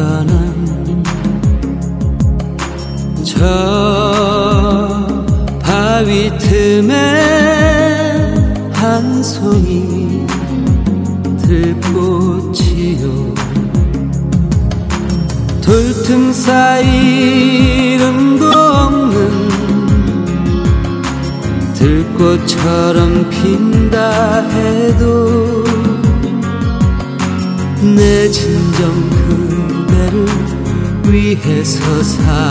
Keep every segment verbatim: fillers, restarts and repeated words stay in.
떠난 저 바위 틈에 한 송이 들꽃이요 돌틈 사이 이름도 없는 들꽃처럼 핀다 해도 내 진정 그대를 위해서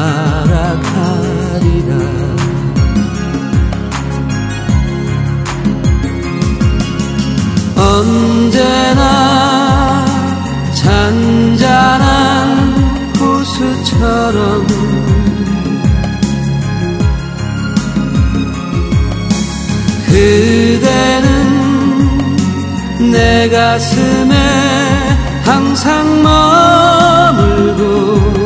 살아가리라. 언제나 잔잔한 호수처럼 그대는 내 가슴에 항상 머물고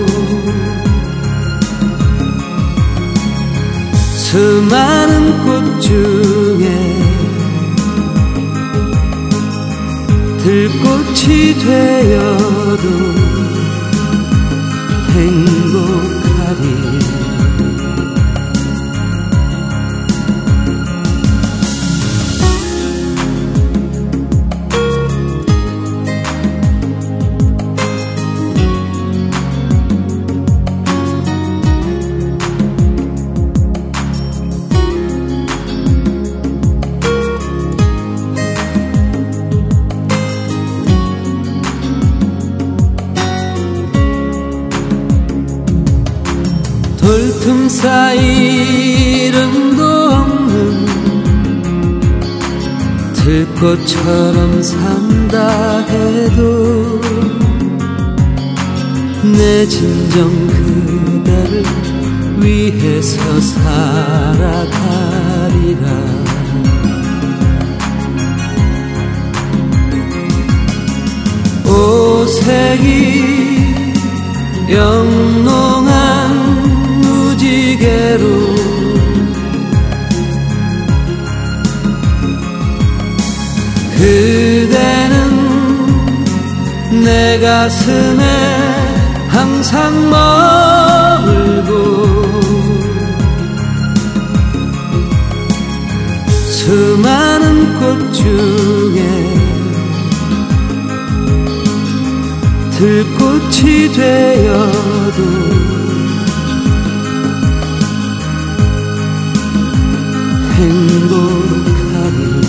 수많은 꽃 중에 들꽃이 되어도 행복하리. 돌틈 사이 이름도 없는 들꽃처럼 산다 해도 내 진정 그대를 위해서 살아가리라. 오색이 영롱한 무지개로 그대는 내 가슴에 항상 머물고 수많은 꽃 중에 들꽃이 되어도 행복하리.